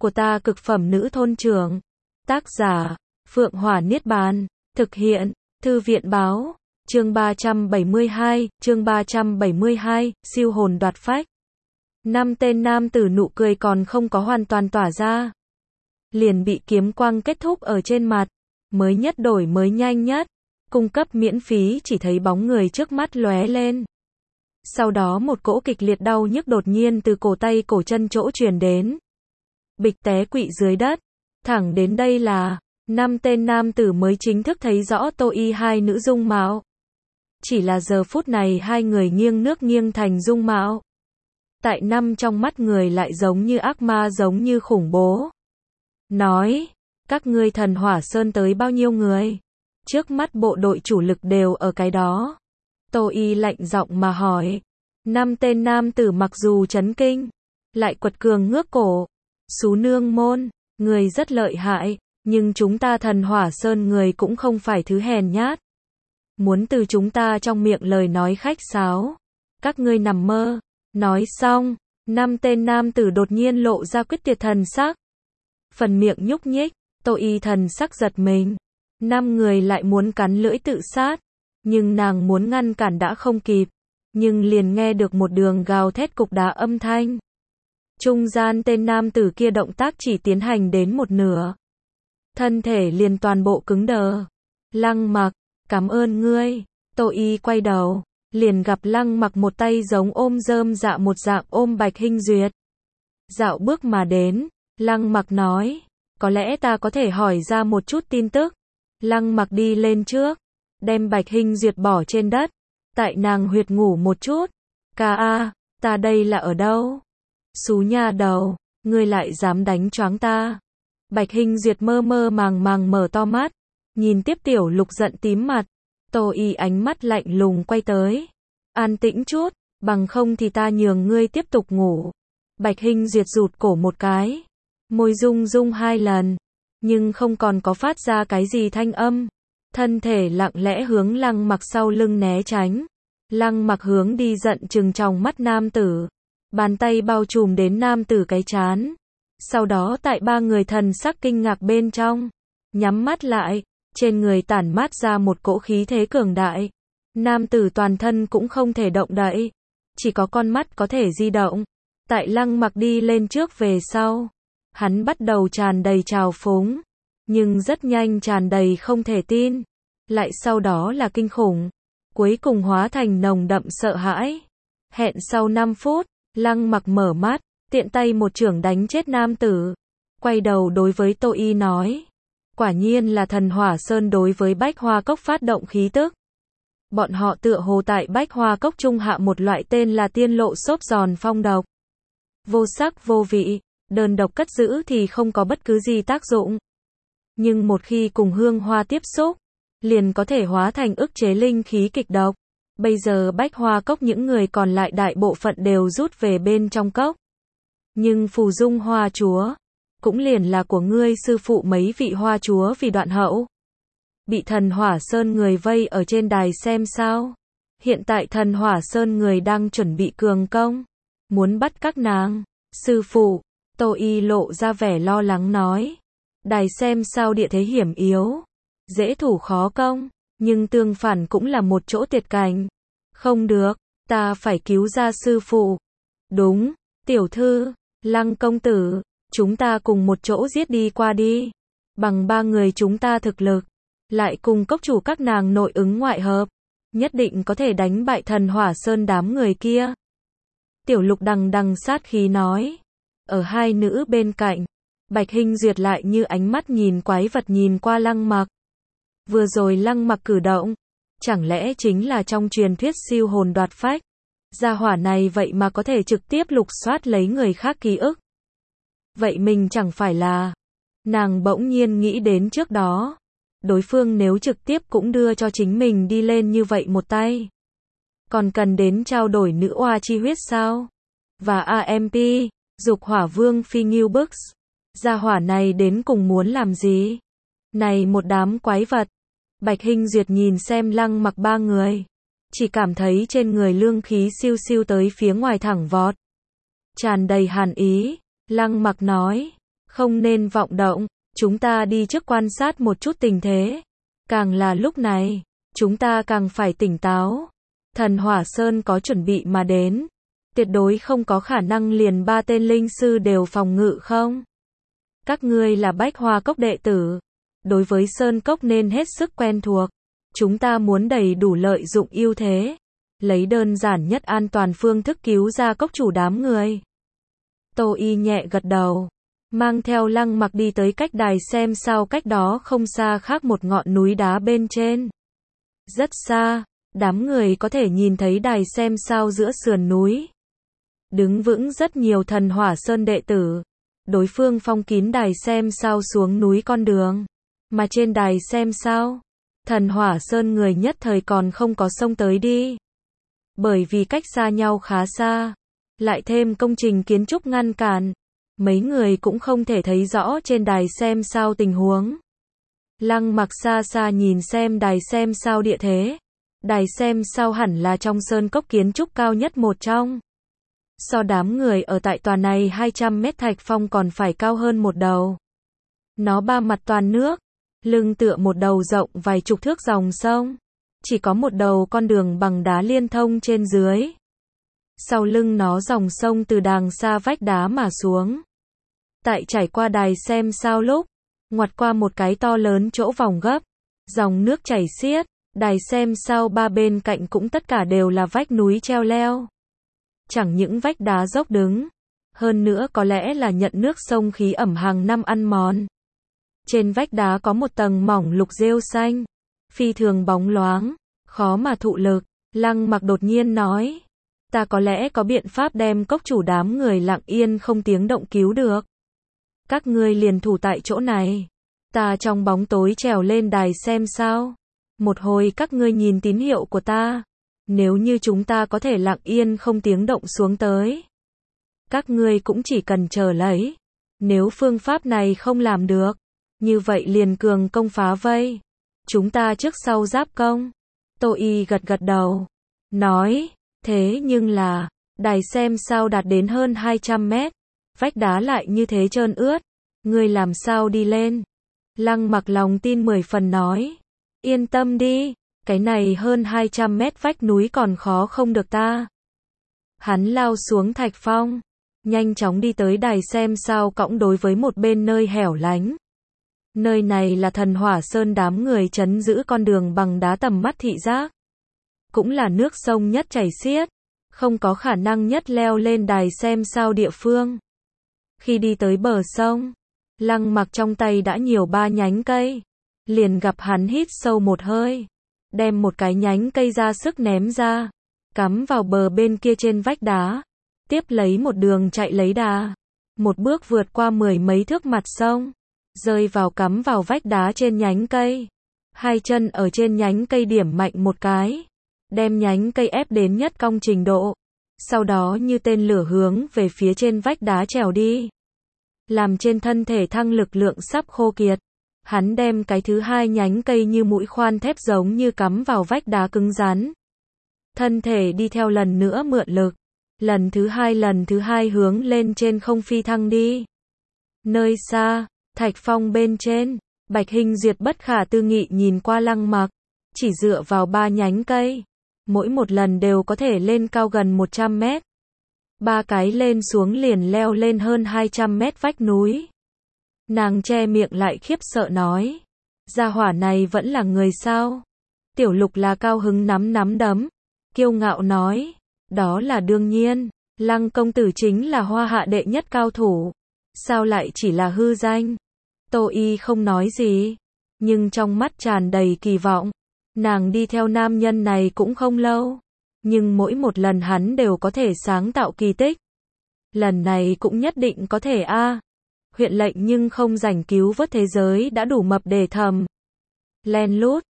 của ta cực phẩm nữ thôn trưởng. Tác giả, Phượng Hỏa Niết Bàn. Thực hiện, Thư viện báo. Chương 372, chương 372, siêu hồn đoạt phách. Năm tên nam tử nụ cười còn không có hoàn toàn tỏa ra, liền bị kiếm quang kết thúc ở trên mặt. Mới nhất đổi mới nhanh nhất, cung cấp miễn phí, chỉ thấy bóng người trước mắt lóe lên. Sau đó một cỗ kịch liệt đau nhức đột nhiên từ cổ tay cổ chân chỗ truyền đến. Bịch té quỵ dưới đất. Thẳng đến đây là, năm tên nam tử mới chính thức thấy rõ Tô Y hai nữ dung mạo. Chỉ là giờ phút này hai người nghiêng nước nghiêng thành dung mạo. Tại năm trong mắt người lại giống như ác ma, giống như khủng bố. Nói, các ngươi Thần Hỏa Sơn tới bao nhiêu người? Trước mắt bộ đội chủ lực đều ở cái đó. Tô Y lạnh giọng mà hỏi. Năm tên nam tử mặc dù chấn kinh, lại quật cường ngước cổ. Xú nương môn, người rất lợi hại, nhưng chúng ta Thần Hỏa Sơn người cũng không phải thứ hèn nhát. Muốn từ chúng ta trong miệng lời nói khách sáo, các ngươi nằm mơ. Nói xong, năm tên nam tử đột nhiên lộ ra quyết tuyệt thần sắc. Phần miệng nhúc nhích, Tô Y thần sắc giật mình. Năm người lại muốn cắn lưỡi tự sát, nhưng nàng muốn ngăn cản đã không kịp, nhưng liền nghe được một đường gào thét cục đá âm thanh. Trung gian tên nam tử kia động tác chỉ tiến hành đến một nửa, thân thể liền toàn bộ cứng đờ. Lăng Mặc, cảm ơn ngươi. Tô Y quay đầu, liền gặp Lăng Mặc một tay giống ôm rơm dạ một dạng ôm Bạch Hinh Duyệt. Dạo bước mà đến, Lăng Mặc nói, có lẽ ta có thể hỏi ra một chút tin tức. Lăng Mặc đi lên trước, đem Bạch Hinh Duyệt bỏ trên đất, tại nàng huyệt ngủ một chút. Ca a, ta đây là ở đâu? Xú nha đầu, ngươi lại dám đánh choáng ta. Bạch Hinh Duyệt mơ mơ màng màng mở to mắt, nhìn tiếp Tiểu Lục giận tím mặt. Tô Y ánh mắt lạnh lùng quay tới. An tĩnh chút, bằng không thì ta nhường ngươi tiếp tục ngủ. Bạch Hinh Duyệt rụt cổ một cái, môi rung rung hai lần, nhưng không còn có phát ra cái gì thanh âm. Thân thể lặng lẽ hướng Lăng Mặc sau lưng né tránh. Lăng Mặc hướng đi giận chừng trong mắt nam tử, bàn tay bao trùm đến nam tử cái trán. Sau đó tại ba người thần sắc kinh ngạc bên trong, nhắm mắt lại, trên người tản mát ra một cỗ khí thế cường đại. Nam tử toàn thân cũng không thể động đậy, chỉ có con mắt có thể di động. Tại Lăng Mặc đi lên trước về sau, hắn bắt đầu tràn đầy trào phúng, nhưng rất nhanh tràn đầy không thể tin, lại sau đó là kinh khủng, cuối cùng hóa thành nồng đậm sợ hãi. Hẹn sau 5 phút, Lăng Mặc mở mắt, tiện tay một chưởng đánh chết nam tử, quay đầu đối với Tô Y nói, quả nhiên là Thần Hỏa Sơn đối với Bách Hoa Cốc phát động khí tức. Bọn họ tựa hồ tại Bách Hoa Cốc trung hạ một loại tên là tiên lộ xốp giòn phong độc. Vô sắc vô vị, đơn độc cất giữ thì không có bất cứ gì tác dụng. Nhưng một khi cùng hương hoa tiếp xúc, liền có thể hóa thành ức chế linh khí kịch độc. Bây giờ Bách Hoa Cốc những người còn lại đại bộ phận đều rút về bên trong cốc. Nhưng Phù Dung Hoa Chúa, cũng liền là của ngươi sư phụ mấy vị hoa chúa vì đoạn hậu, bị Thần Hỏa Sơn người vây ở trên đài xem sao. Hiện tại Thần Hỏa Sơn người đang chuẩn bị cường công, muốn bắt các nàng. Sư phụ, Tô Y lộ ra vẻ lo lắng nói, đài xem sao địa thế hiểm yếu, dễ thủ khó công, nhưng tương phản cũng là một chỗ tuyệt cảnh. Không được, ta phải cứu ra sư phụ. Đúng, tiểu thư, Lăng công tử, chúng ta cùng một chỗ giết đi qua đi. Bằng ba người chúng ta thực lực, lại cùng cốc chủ các nàng nội ứng ngoại hợp, nhất định có thể đánh bại Thần Hỏa Sơn đám người kia. Tiểu Lục đằng đằng sát khí nói. Ở hai nữ bên cạnh, Bạch Hinh Duyệt lại như ánh mắt nhìn quái vật nhìn qua Lăng Mặc. Vừa rồi Lăng Mặc cử động, chẳng lẽ chính là trong truyền thuyết siêu hồn đoạt phách? Gia hỏa này vậy mà có thể trực tiếp lục soát lấy người khác ký ức. Vậy mình chẳng phải là... Nàng bỗng nhiên nghĩ đến trước đó, đối phương nếu trực tiếp cũng đưa cho chính mình đi lên như vậy một tay, còn cần đến trao đổi nữ oa chi huyết sao? Và AMP, Dục Hỏa Vương Phi Nghiêu Books, gia hỏa này đến cùng muốn làm gì? Này một đám quái vật. Bạch Hinh Duyệt nhìn xem Lăng Mặc ba người, chỉ cảm thấy trên người lương khí siêu siêu tới phía ngoài thẳng vọt, tràn đầy hàn ý. Lăng Mặc nói, Không nên vọng động, chúng ta đi trước quan sát một chút tình thế. Càng là lúc này, chúng ta càng phải tỉnh táo. Thần Hỏa Sơn có chuẩn bị mà đến. Tuyệt đối không có khả năng liền 3 tên linh sư đều phòng ngự không? Các ngươi là Bách Hoa Cốc đệ tử. Đối với Sơn Cốc nên hết sức quen thuộc. Chúng ta muốn đầy đủ lợi dụng ưu thế. Lấy đơn giản nhất an toàn phương thức cứu ra cốc chủ đám người. Tô Y nhẹ gật đầu. Mang theo Lăng Mặc đi tới cách đài xem sao cách đó không xa khác một ngọn núi đá bên trên. Rất xa, đám người có thể nhìn thấy đài xem sao giữa sườn núi. Đứng vững rất nhiều Thần Hỏa Sơn đệ tử. Đối phương phong kín đài xem sao xuống núi con đường. Mà trên đài xem sao, Thần Hỏa Sơn người nhất thời còn không có xông tới đi. Bởi vì cách xa nhau khá xa, lại thêm công trình kiến trúc ngăn cản, mấy người cũng không thể thấy rõ trên đài xem sao tình huống. Lăng Mặc xa xa nhìn xem đài xem sao địa thế. Đài xem sao hẳn là trong sơn cốc kiến trúc cao nhất một trong. So đám người ở tại tòa này 200 mét thạch phong còn phải cao hơn một đầu. Nó ba mặt toàn nước, lưng tựa một đầu rộng vài chục thước dòng sông. Chỉ có một đầu con đường bằng đá liên thông trên dưới. Sau lưng nó dòng sông từ đàng xa vách đá mà xuống. Tại trải qua đài xem sao lúc, ngoặt qua một cái to lớn chỗ vòng gấp. Dòng nước chảy xiết, đài xem sao ba bên cạnh cũng tất cả đều là vách núi treo leo. Chẳng những vách đá dốc đứng, hơn nữa có lẽ là nhận nước sông khí ẩm hàng năm ăn mòn. Trên vách đá có một tầng mỏng lục rêu xanh, phi thường bóng loáng, khó mà thụ lực. Lăng Mặc đột nhiên nói, ta có lẽ có biện pháp đem cốc chủ đám người lặng yên không tiếng động cứu được. Các ngươi liền thủ tại chỗ này, ta trong bóng tối trèo lên đài xem sao. Một hồi các ngươi nhìn tín hiệu của ta. Nếu như chúng ta có thể lặng yên không tiếng động xuống tới, các ngươi cũng chỉ cần chờ lấy. Nếu phương pháp này không làm được, như vậy liền cường công phá vây. Chúng ta trước sau giáp công. Tô Y gật gật đầu, nói, thế nhưng là, đài xem sao đạt đến hơn 200 mét, vách đá lại như thế trơn ướt, ngươi làm sao đi lên? Lăng Mặc lòng tin 10 phần nói, yên tâm đi, cái này hơn 200 mét vách núi còn khó không được ta. Hắn lao xuống thạch phong, nhanh chóng đi tới đài xem sao cõng đối với một bên nơi hẻo lánh. Nơi này là Thần Hỏa Sơn đám người trấn giữ con đường bằng đá tầm mắt thị giác. Cũng là nước sông nhất chảy xiết, không có khả năng nhất leo lên đài xem sao địa phương. Khi đi tới bờ sông, Lăng Mặc trong tay đã nhiều 3 nhánh cây. Liền gặp hắn hít sâu một hơi, đem một cái nhánh cây ra sức ném ra, cắm vào bờ bên kia trên vách đá. Tiếp lấy một đường chạy lấy đà, một bước vượt qua 10 mấy thước mặt sông, rơi vào cắm vào vách đá trên nhánh cây. Hai chân ở trên nhánh cây điểm mạnh một cái, đem nhánh cây ép đến nhất cong trình độ. Sau đó như tên lửa hướng về phía trên vách đá trèo đi. Làm trên thân thể thăng lực lượng sắp khô kiệt, hắn đem cái thứ hai nhánh cây như mũi khoan thép giống như cắm vào vách đá cứng rắn. Thân thể đi theo lần nữa mượn lực. Lần thứ hai hướng lên trên không phi thăng đi. Nơi xa, thạch phong bên trên, Bạch Hình Duyệt bất khả tư nghị nhìn qua Lăng Mặc. Chỉ dựa vào 3 nhánh cây, mỗi một lần đều có thể lên cao gần 100 mét. 3 cái lên xuống liền leo lên hơn 200 mét vách núi. Nàng che miệng lại khiếp sợ nói, gia hỏa này vẫn là người sao? Tiểu Lục là cao hứng nắm đấm, kiêu ngạo nói, đó là đương nhiên, Lăng công tử chính là Hoa Hạ đệ nhất cao thủ, sao lại chỉ là hư danh? Tô Y không nói gì, nhưng trong mắt tràn đầy kỳ vọng. Nàng đi theo nam nhân này cũng không lâu, nhưng mỗi một lần hắn đều có thể sáng tạo kỳ tích. Lần này cũng nhất định có thể a. Huyện lệnh nhưng không rảnh cứu vớt thế giới đã đủ mập để thầm. Len lút,